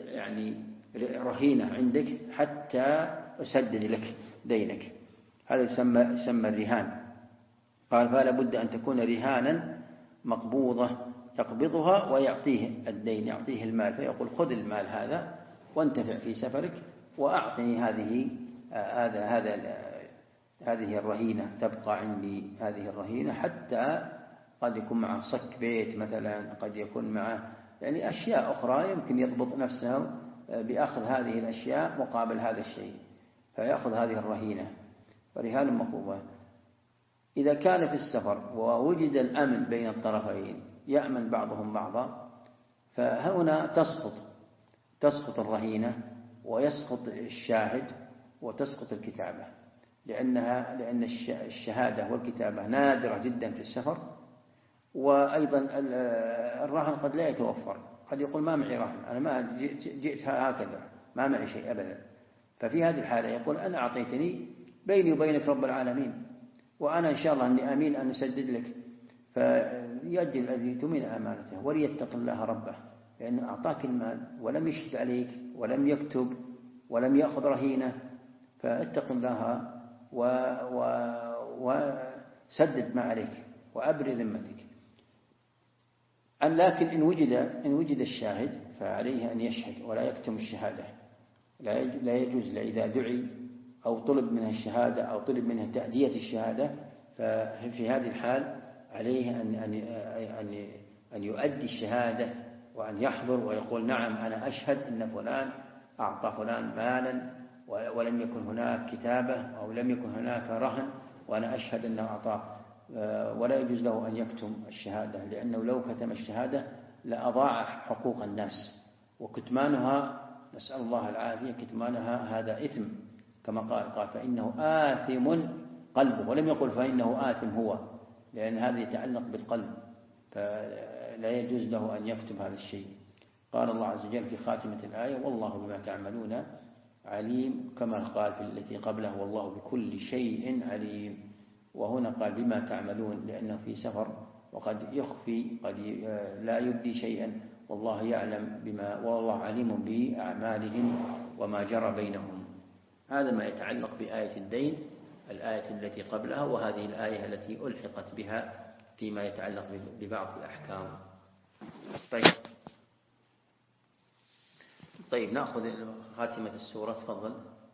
رهينة عندك حتى أسدد لك دينك. هذا يسمى الرهان. قال فلا بد أن تكون رهانا مقبوضة يقبضها ويعطيه الدين، يعطيه المال، فيقول خذ المال هذا وانتفع في سفرك وأعطني هذه الرهينة، تبقى عندي هذه الرهينة حتى قد يكون معه صك بيت مثلا، قد يكون معه أشياء أخرى يمكن يضبط نفسه بأخذ هذه الأشياء مقابل هذا الشيء، فيأخذ هذه الرهينة فرهان مقبوضة. إذا كان في السفر ووجد الأمن بين الطرفين، يأمن بعضهم بعضا، فهنا تسقط تسقط الرهينة ويسقط الشاهد وتسقط الكتابة، لأن الشهادة والكتابة نادرة جدا في السفر. وأيضا الرهن قد لا يتوفر، قد يقول ما معي رهن، أنا ما جئت هكذا، ما معي شيء أبدا. ففي هذه الحالة يقول أنا أعطيتني بيني وبينك رب العالمين، وأنا إن شاء الله أني أمين أن أسدد لك، فيؤدي الذي تؤمن أمانته وليتق الله ربه، لأنه أعطاك المال ولم يشهد عليك ولم يكتب ولم يأخذ رهينة، فاتق الله وسدد ما عليك وأبرئ ذمتك. لكن إن وجد الشاهد فعليه أن يشهد ولا يكتم الشهادة، لا يجوز إذا دعي أو طلب منه الشهادة أو طلب منه تأدية الشهادة، ففي هذه الحال عليه أن يؤدي الشهادة وأن يحضر ويقول نعم أنا أشهد أن فلان أعطى فلان مالا ولم يكن هناك كتابة أو لم يكن هناك رهن، وأنا أشهد أنه أعطاه. ولا يجوز له أن يكتم الشهادة، لأنه لو كتم الشهادة لأضاع حقوق الناس، وكتمانها نسأل الله العافية كتمانها هذا إثم، كما قال فإنه آثم قلبه، ولم يقل فإنه آثم هو، لأن هذا يتعلق بالقلب، فلا يجوز له أن يكتب هذا الشيء. قال الله عز وجل في خاتمة الآية والله بما تعملون عليم، كما قال في التي قبله والله بكل شيء عليم. وهنا قال بما تعملون لأنه في سفر وقد يخفي، قد لا يبدي شيئا، والله يعلم والله عليم بأعمالهم وما جرى بينهم. هذا ما يتعلق بآية الدين، الآية التي قبلها، وهذه الآية التي ألحقت بها فيما يتعلق ببعض الأحكام. طيب نأخذ خاتمة السورة. تفضل.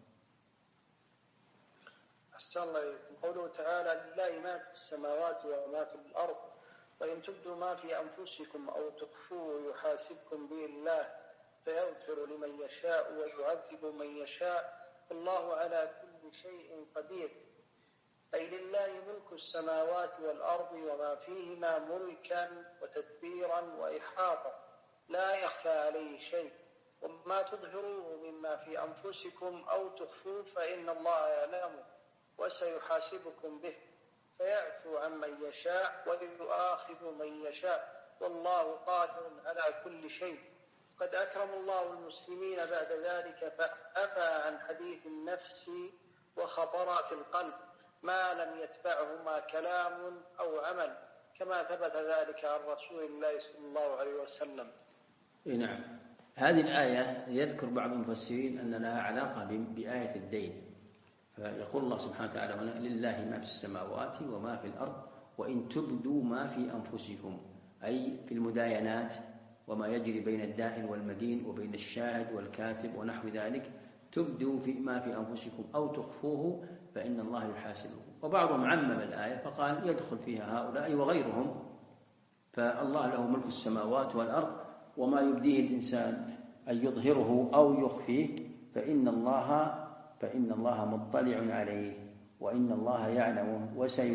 أحسن الله إليكم. قوله تعالى لله ما في السماوات وما في الأرض وإن تبدوا ما في أنفسكم أو تخفوه يحاسبكم به الله فيغفر لمن يشاء ويعذب من يشاء والله على كل شيء قدير. أي لله ملك السماوات والأرض وما فيهما ملكا وتدبيرا وإحاطة لا يخفى عليه شيء، وما تظهروه مما في أنفسكم أو تخفوه فإن الله يعلمه وسيحاسبكم به فيعفو عمن يشاء ويؤاخذ من يشاء والله قادر على كل شيء. قد أكرم الله المسلمين بعد ذلك فعفى عن حديث النفس وخطرات القلب ما لم يتبعهما كلام أو عمل، كما ثبت ذلك عن رسول الله صلى الله عليه وسلم. نعم. هذه الآية يذكر بعض المفسرين أن لها علاقة بآية الدين، فيقول الله سبحانه وتعالى هنا لله ما في السماوات وما في الأرض وإن تبدوا ما في أنفسكم، أي في المداينات وما يجري بين الدائن والمدين وبين الشاهد والكاتب ونحو ذلك، تبدوا ما في أنفسكم أو تخفوه فإن الله يحاسبكم. وبعضهم عمم الآية فقال يدخل فيها هؤلاء وغيرهم، فالله له ملك السماوات والأرض وما يبديه الإنسان أن يظهره أو يخفيه فإن الله مطلع عليه وإن الله يعلمه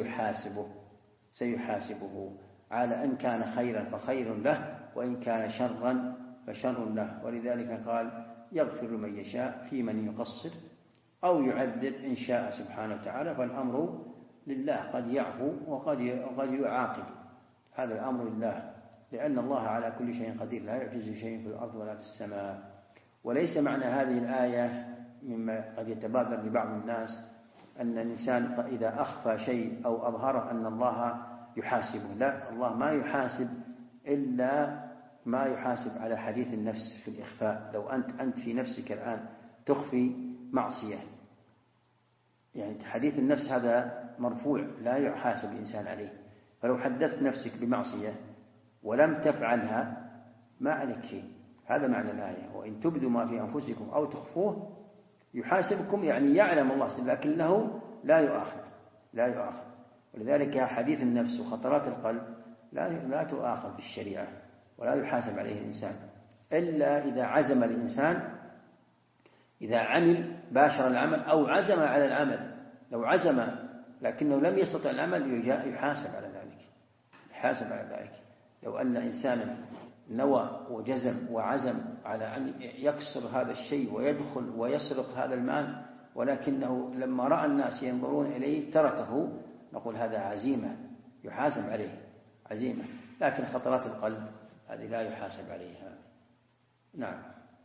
سيحاسبه على أن كان خيرا فخير له وإن كان شرا فشر له. ولذلك قال يغفر من يشاء في من يقصر أو يعذب إن شاء سبحانه وتعالى، فالأمر لله، قد يعفو وقد يعاقب، هذا الأمر لله، لأن الله على كل شيء قدير لا يعجز شيء في الأرض ولا في السماء. وليس معنى هذه الآية مما قد يتبادر لبعض الناس أن الإنسان إذا أخفى شيء أو أظهره أن الله يحاسبه، لا، الله ما يحاسب إلا ما يحاسب على حديث النفس في الإخفاء. لو أنت في نفسك الآن تخفي معصية، يعني حديث النفس هذا مرفوع لا يحاسب الإنسان عليه، فلو حدثت نفسك بمعصية ولم تفعلها ما عليك شيء، هذا معنى الآية وإن تبدوا ما في أنفسكم أو تخفوه يحاسبكم، يعني يعلم الله لكنه لا يؤاخذ. ولذلك حديث النفس وخطرات القلب لا تؤاخذ بالشريعة ولا يحاسب عليه الإنسان إلا إذا عزم الإنسان، إذا عمل باشر العمل أو عزم على العمل. لو عزم لكنه لم يستطع العمل يحاسب على ذلك. لو أن إنسانا نوى وجزم وعزم على أن يكسر هذا الشيء ويدخل ويسرق هذا المال، ولكنه لما رأى الناس ينظرون إليه تركه، نقول هذا عزيمة يحاسب عليه، عزيمة. لكن خطرات القلب هذه لا يحاسب عليها. نعم.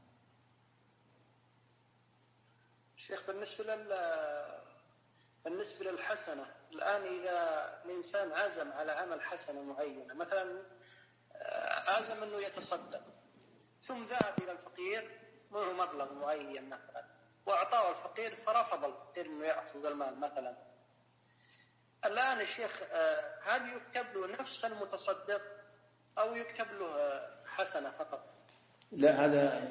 شيخ، بالنسبة للحسنة الآن، إذا الإنسان عزم على عمل حسنة معينة، مثلا عزم أنه يتصدق، ثم ذهب إلى الفقير معه مبلغ معين مثلا وأعطاه الفقير، فرفض الفقير أنه يأخذ المال مثلا، الآن الشيخ هل يكتب له نفس المتصدق أو يكتب له حسنة فقط؟ لا،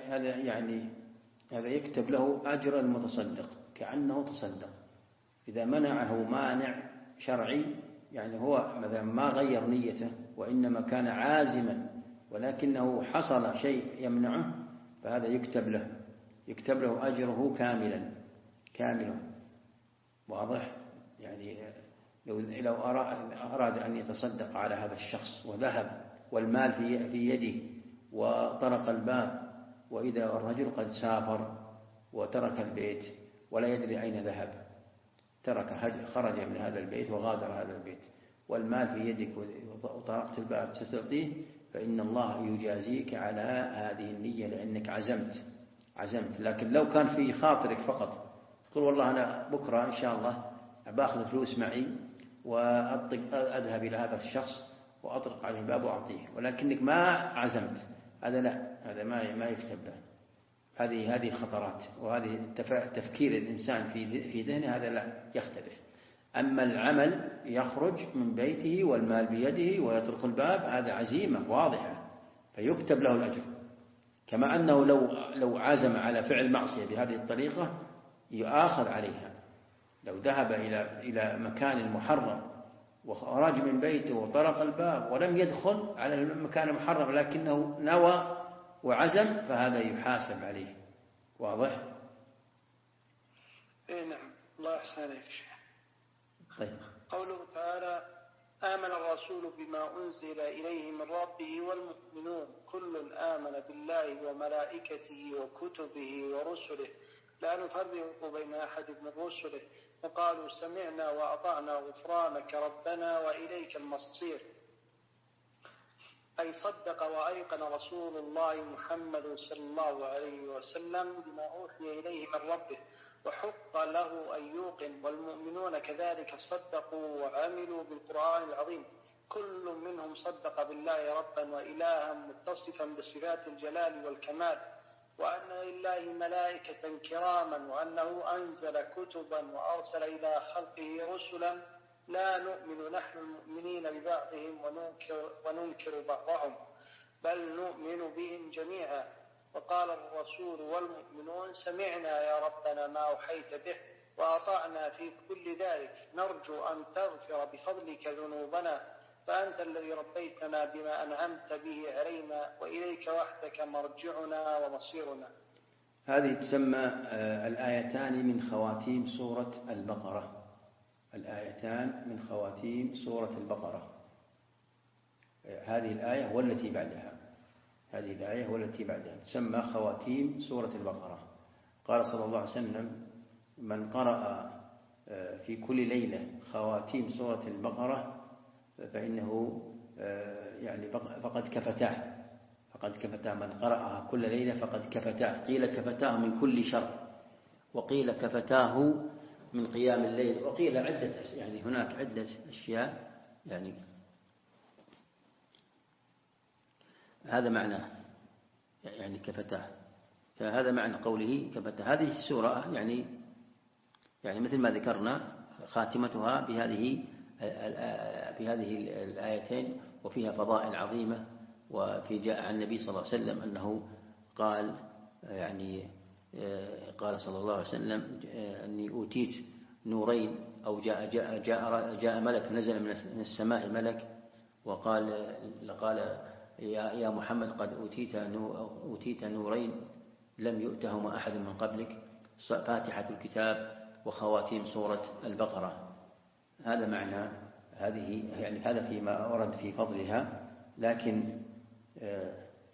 هذا يكتب له أجر المتصدق كأنه تصدق. إذا منعه مانع شرعي، يعني هو مثلا ما غير نيته وإنما كان عازما ولكنه حصل شيء يمنعه، فهذا يكتب له أجره كاملا. واضح؟ يعني لو أراد أن يتصدق على هذا الشخص وذهب والمال في يده وطرق الباب، وإذا الرجل قد سافر وترك البيت ولا يدري أين ذهب، خرج من هذا البيت وغادر هذا البيت والمال في يدك وطرقت الباب تستعطيه، فإن الله يجازيك على هذه النية لأنك عزمت. لكن لو كان في خاطرك فقط تقول والله أنا بكرة إن شاء الله باخذ فلوس معي وأذهب إلى هذا الشخص وأطرق عليه الباب وأعطيه، ولكنك ما عزمت، هذا لا، هذا ما يكتب له. هذه خطرات، وهذه تفكير الإنسان في ذهنه، هذا لا يختلف. أما العمل يخرج من بيته والمال بيده ويطرق الباب، هذا عزيمة واضحة فيكتب له الأجر، كما أنه لو عزم على فعل معصية بهذه الطريقة يؤاخذ عليها. لو ذهب إلى مكان محرم وخرج من بيته وطرق الباب ولم يدخل على المكان المحرم لكنه نوى وعزم، فهذا يحاسب عليه. واضح؟ نعم. الله يحسن عليك. طيب. قوله تعالى: آمن الرسول بما أنزل إليه من ربه والمؤمنون كل آمن بالله وملائكته وكتبه ورسله لا نفرق بين أحد من رسله وقالوا سمعنا وأطعنا غفرانك ربنا وإليك المصير. أي صدق وأيقن رسول الله محمد صلى الله عليه وسلم بما أوحي إليه من ربه وحق له أن يوقن، والمؤمنون كذلك صدقوا وعملوا بالقرآن العظيم، كل منهم صدق بالله ربا وإلها متصفا بصفات الجلال والكمال، وأن لله ملائكة كراما، وأنه أنزل كتبا وأرسل إلى خلقه رسلا لا نؤمن نحن المؤمنين ببعضهم وننكر بعضهم بل نؤمن بهم جميعا. وقال الرسول والمؤمنون سمعنا يا ربنا ما أوحيت به وأطعنا في كل ذلك، نرجو أن تغفر بفضلك ذنوبنا فأنت الذي ربيتنا بما أنعمت به علينا وإليك وحدك مرجعنا ومصيرنا. هذه تسمى الآيتان من خواتيم سورة البقرة. الآيتان من خواتيم سورة البقرة. هذه الآية والتي بعدها تسمى خواتيم سورة البقرة. قال صلى الله عليه وسلم: من قرأ في كل ليلة خواتيم سورة البقرة فإنه يعني فقد كفتاه. من قرأها كل ليلة فقد كفتاه. قيل كفتاه من كل شر، وقيل كفتاه من قيام الليل، وقيل يعني هناك عدة أشياء، يعني هذا معناه يعني كفتاه، فهذا معنى قوله كفتاه. هذه السورة يعني مثل ما ذكرنا خاتمتها بهذه الآيتين، وفيها فضائل عظيمة. وفي جاء عن النبي صلى الله عليه وسلم أنه قال قال صلى الله عليه وسلم: أني أوتيت نورين، أو جاء ملك، نزل من السماء ملك وقال يا محمد قد أوتيت نورين لم يؤتهما أحد من قبلك، فاتحة الكتاب وخواتيم سورة البقرة. هذا معنى هذه، يعني هذا فيما ورد في فضلها. لكن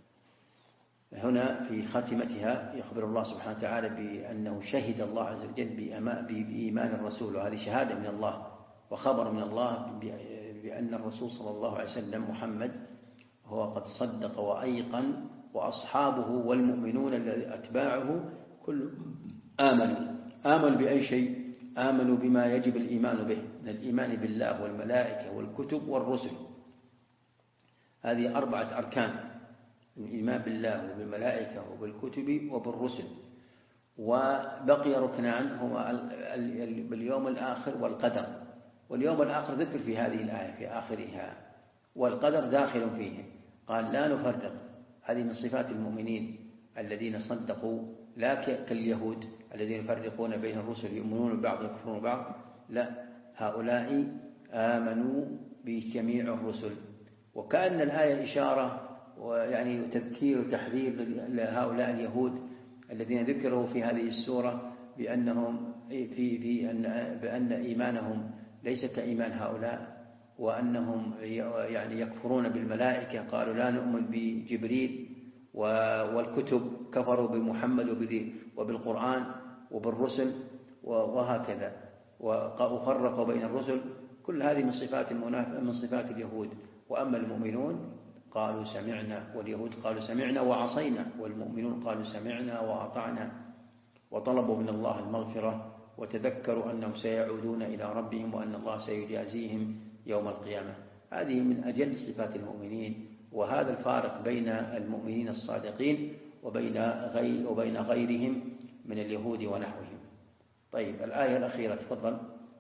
هنا في خاتمتها يخبر الله سبحانه وتعالى بأنه شهد الله عز وجل بإيمان الرسول، وهذه شهادة من الله وخبر من الله بأن الرسول صلى الله عليه وسلم محمد هو قد صدق وأيقن، وأصحابه والمؤمنون الذين أتباعه كل آمنوا بأي شيء؟ آمنوا بما يجب الإيمان به من الإيمان بالله والملائكة والكتب والرسل. هذه 4 أركان: الإيمان بالله وبالملائكة وبالكتب وبالرسل. وبقي ركنان هما باليوم الآخر والقدر. واليوم الآخر ذكر في هذه الآية في آخرها، والقدر داخل فيه. قال لا نفرق. هذه من صفات المؤمنين الذين صدقوا، لا كاليهود الذين يفرقون بين الرسل، يؤمنون بعض ويكفرون بعض. لا، هؤلاء آمنوا بجميع الرسل. وكأن الآية إشارة ويعني تذكير وتحذير لهؤلاء اليهود الذين ذكروا في هذه السورة بأنهم بأن إيمانهم ليس كإيمان هؤلاء، وأنهم يعني يكفرون بالملائكة، قالوا لا نؤمن بجبريل، والكتب كفروا بمحمد وبالقرآن وبالرسل وهكذا، وفرقوا بين الرسل. كل هذه من صفات اليهود. وأما المؤمنون قالوا سمعنا، واليهود قالوا سمعنا وعصينا، والمؤمنون قالوا سمعنا وأطعنا، وطلبوا من الله المغفرة، وتذكروا أنهم سيعودون إلى ربهم وأن الله سيجازيهم يوم القيامة. هذه من أجل صفات المؤمنين. وهذا الفارق بين المؤمنين الصادقين وبين غيرهم من اليهود ونحوهم. طيب، الآية الأخيرة تفضل.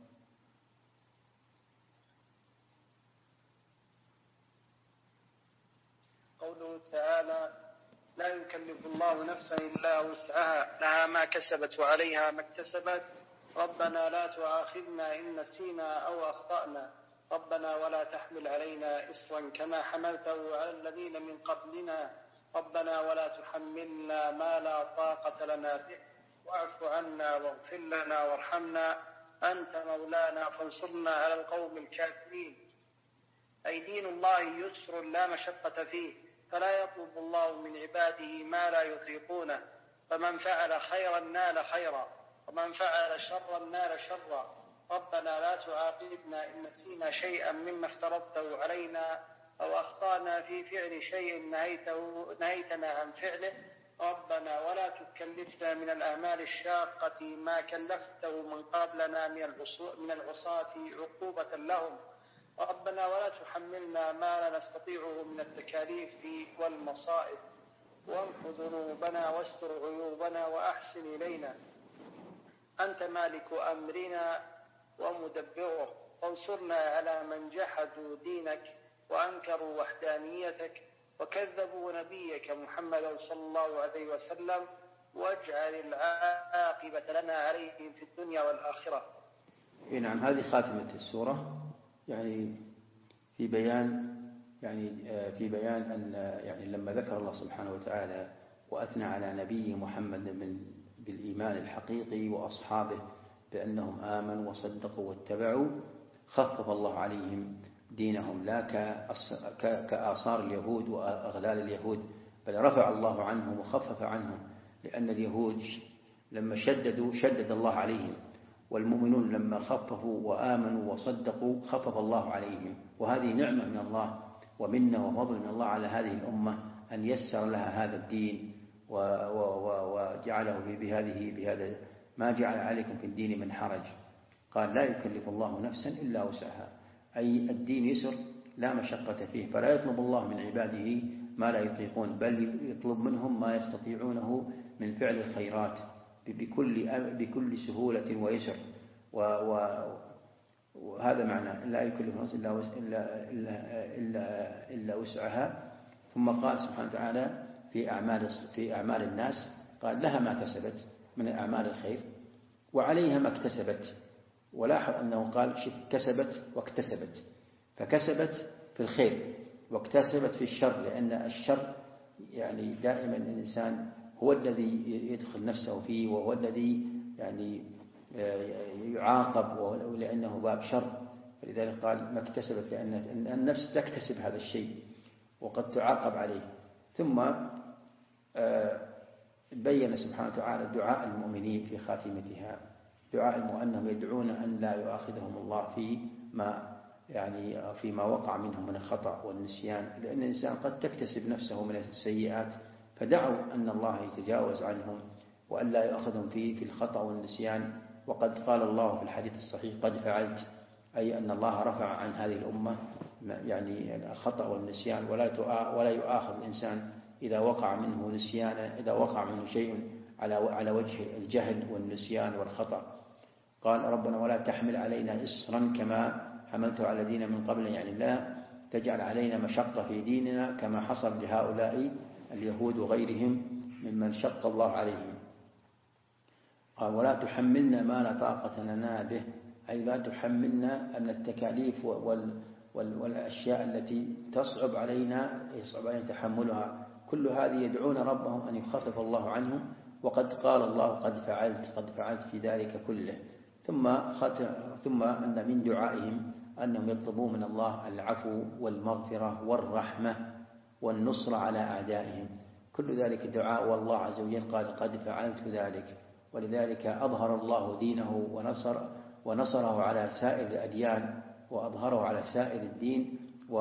قوله تعالى: لا يكلف الله نفسا إلا وسعها، لها ما كسبت وعليها ما اكتسبت، ربنا لا تؤاخذنا إن نسينا أو أخطأنا، ربنا ولا تحمل علينا إصرا كما حملته على الذين من قبلنا، ربنا ولا تحملنا ما لا طاقة لنا به، واعف عنا واغفر لنا وارحمنا، أنت مولانا فانصرنا على القوم الكافرين. أي دين الله يسر لا مشقة فيه، فلا يطلب الله من عباده ما لا يطيقونه، فمن فعل خيرا نال خيرا، ومن فعل شرا نال شرا، ربنا لا تعاقبنا إن نسينا شيئا مما افترضته علينا أو أخطأنا في فعل شيء نهيتنا عن فعله، ربنا ولا تكلفنا من الأعمال الشاقة ما كلفته من قبلنا من العصاة عقوبة لهم، ربنا ولا تحملنا ما لا نستطيعه من التكاليف والمصائب، وامحو ذنوبنا واستر عيوبنا وأحسن إلينا، أنت مالك أمرنا ومدبره، وانصرنا على من جحدوا دينك وأنكروا وحدانيتك وكذبوا نبيك محمد صلى الله عليه وسلم، واجعل العاقبة لنا عليهم في الدنيا والآخرة. نعم، هذه خاتمة السورة، يعني في بيان أن يعني لما ذكر الله سبحانه وتعالى وأثنى على نبيه محمد بالإيمان الحقيقي وأصحابه بأنهم آمنوا وصدقوا واتبعوا، خفف الله عليهم دينهم لا كآثار اليهود وأغلال اليهود، بل رفع الله عنهم وخفف عنهم، لأن اليهود لما شدد الله عليهم، والمؤمنون لما خففوا وآمنوا وصدقوا خفف الله عليهم. وهذه نعمة من الله ومنة وفضل من الله على هذه الأمة أن يسر لها هذا الدين وجعله بهذا ما جعل عليكم في الدين من حرج. قال لا يكلف الله نفسا إلا وسعها، أي الدين يسر لا مشقة فيه، فلا يطلب الله من عباده ما لا يطيقون، بل يطلب منهم ما يستطيعونه من فعل الخيرات بكل سهولة ويسر. وهذا معنى لا يكلف نفسا إلا وسعها. ثم قال سبحانه وتعالى في أعمال الناس، قال لها ما كسبت من أعمال الخير وعليها ما اكتسبت. ولاحظ أنه قال كسبت واكتسبت، فكسبت في الخير واكتسبت في الشر، لأن الشر يعني دائما الإنسان هو الذي يدخل نفسه فيه، وهو الذي يعني يعاقب، لأنه باب شر. فلذلك قال ما اكتسبت، لأن النفس تكتسب هذا الشيء وقد تعاقب عليه. ثم بين سبحانه وتعالى دعاء المؤمنين في خاتمتها، دعاء أنهم يدعون أن لا يؤاخذهم الله فيما وقع منهم من الخطأ والنسيان، لأن الإنسان قد تكتسب نفسه من السيئات، فدعوا أن الله يتجاوز عنهم وأن لا يؤاخذهم في الخطأ والنسيان. وقد قال الله في الحديث الصحيح قد فعلت، أي أن الله رفع عن هذه الأمة الخطأ والنسيان، ولا يؤاخذ الإنسان إذا وقع منه نسيانا، إذا وقع منه شيء على وجه الجهل والنسيان والخطأ. قال ربنا ولا تحمل علينا إصرا كما حملته على الذين من قبل، يعني لا تجعل علينا مشقة في ديننا كما حصل لهؤلاء اليهود وغيرهم ممن شق الله عليهم. قال ولا تحملنا ما لا طاقة لنا به، أي لا تحملنا أن التكاليف والأشياء التي تصعب علينا تحملها، كل هذه يدعون ربهم أن يخفف الله عنهم، وقد قال الله قد فعلت في ذلك كله. ثم أن من دعائهم أنهم يطلبون من الله العفو والمغفرة والرحمة والنصر على أعدائهم، كل ذلك دعاء، والله عز وجل قال قد فعلت ذلك. ولذلك أظهر الله دينه ونصره على سائر الأديان، وأظهره على سائر الدين،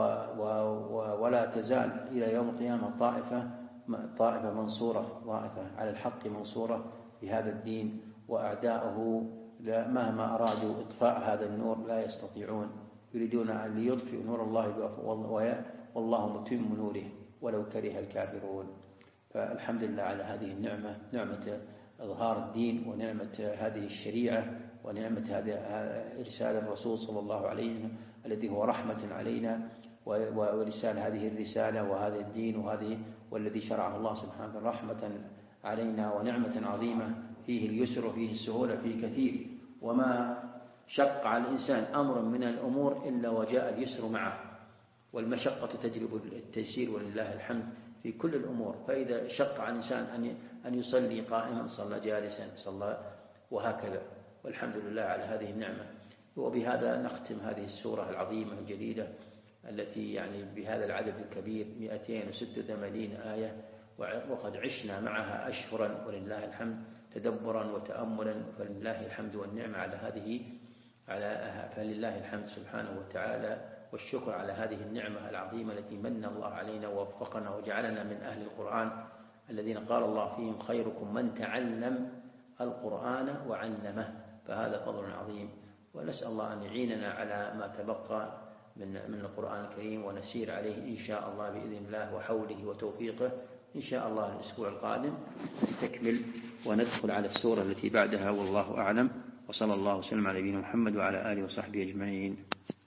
ولا تزال إلى يوم القيامة طائفة منصورة، طائفة على الحق منصورة بهذا الدين، وأعداؤه مهما أرادوا إطفاء هذا النور لا يستطيعون، يريدون أن ليطفئوا نور الله والله متم نوره ولو كره الكافرون. فالحمد لله على هذه النعمة، نعمة إظهار الدين، ونعمة هذه الشريعة، ونعمة هذه إرسال الرسول صلى الله عليه وسلم الذي هو رحمة علينا، ورسال هذه الرسالة وهذا الدين والذي شرعه الله سبحانه وتعالى رحمة علينا ونعمة عظيمة، فيه اليسر وفيه السهولة فيه كثير، وما شق على الإنسان أمر من الأمور إلا وجاء اليسر معه، والمشقة تجلب التيسير ولله الحمد في كل الأمور. فإذا شق على الإنسان أن يصلي قائما صلى جالسا صلى، وهكذا، والحمد لله على هذه النعمة. وبهذا نختم هذه السورة العظيمة الجليلة التي بهذا العدد الكبير 286 آية، وقد عشنا معها أشهرا ولله الحمد تدبرا وتأملا، فلله الحمد والنعمة فلله الحمد سبحانه وتعالى والشكر على هذه النعمة العظيمة التي من الله علينا ووفقنا وجعلنا من أهل القرآن الذين قال الله فيهم خيركم من تعلم القرآن وعلمه، فهذا فضل عظيم. ونسأل الله أن يعيننا على ما تبقى من القرآن الكريم، ونسير عليه إن شاء الله بإذن الله وحوله وتوفيقه. إن شاء الله الأسبوع القادم نستكمل وندخل على السورة التي بعدها، والله أعلم، وصلى الله وسلم على نبينا محمد وعلى آله وصحبه أجمعين.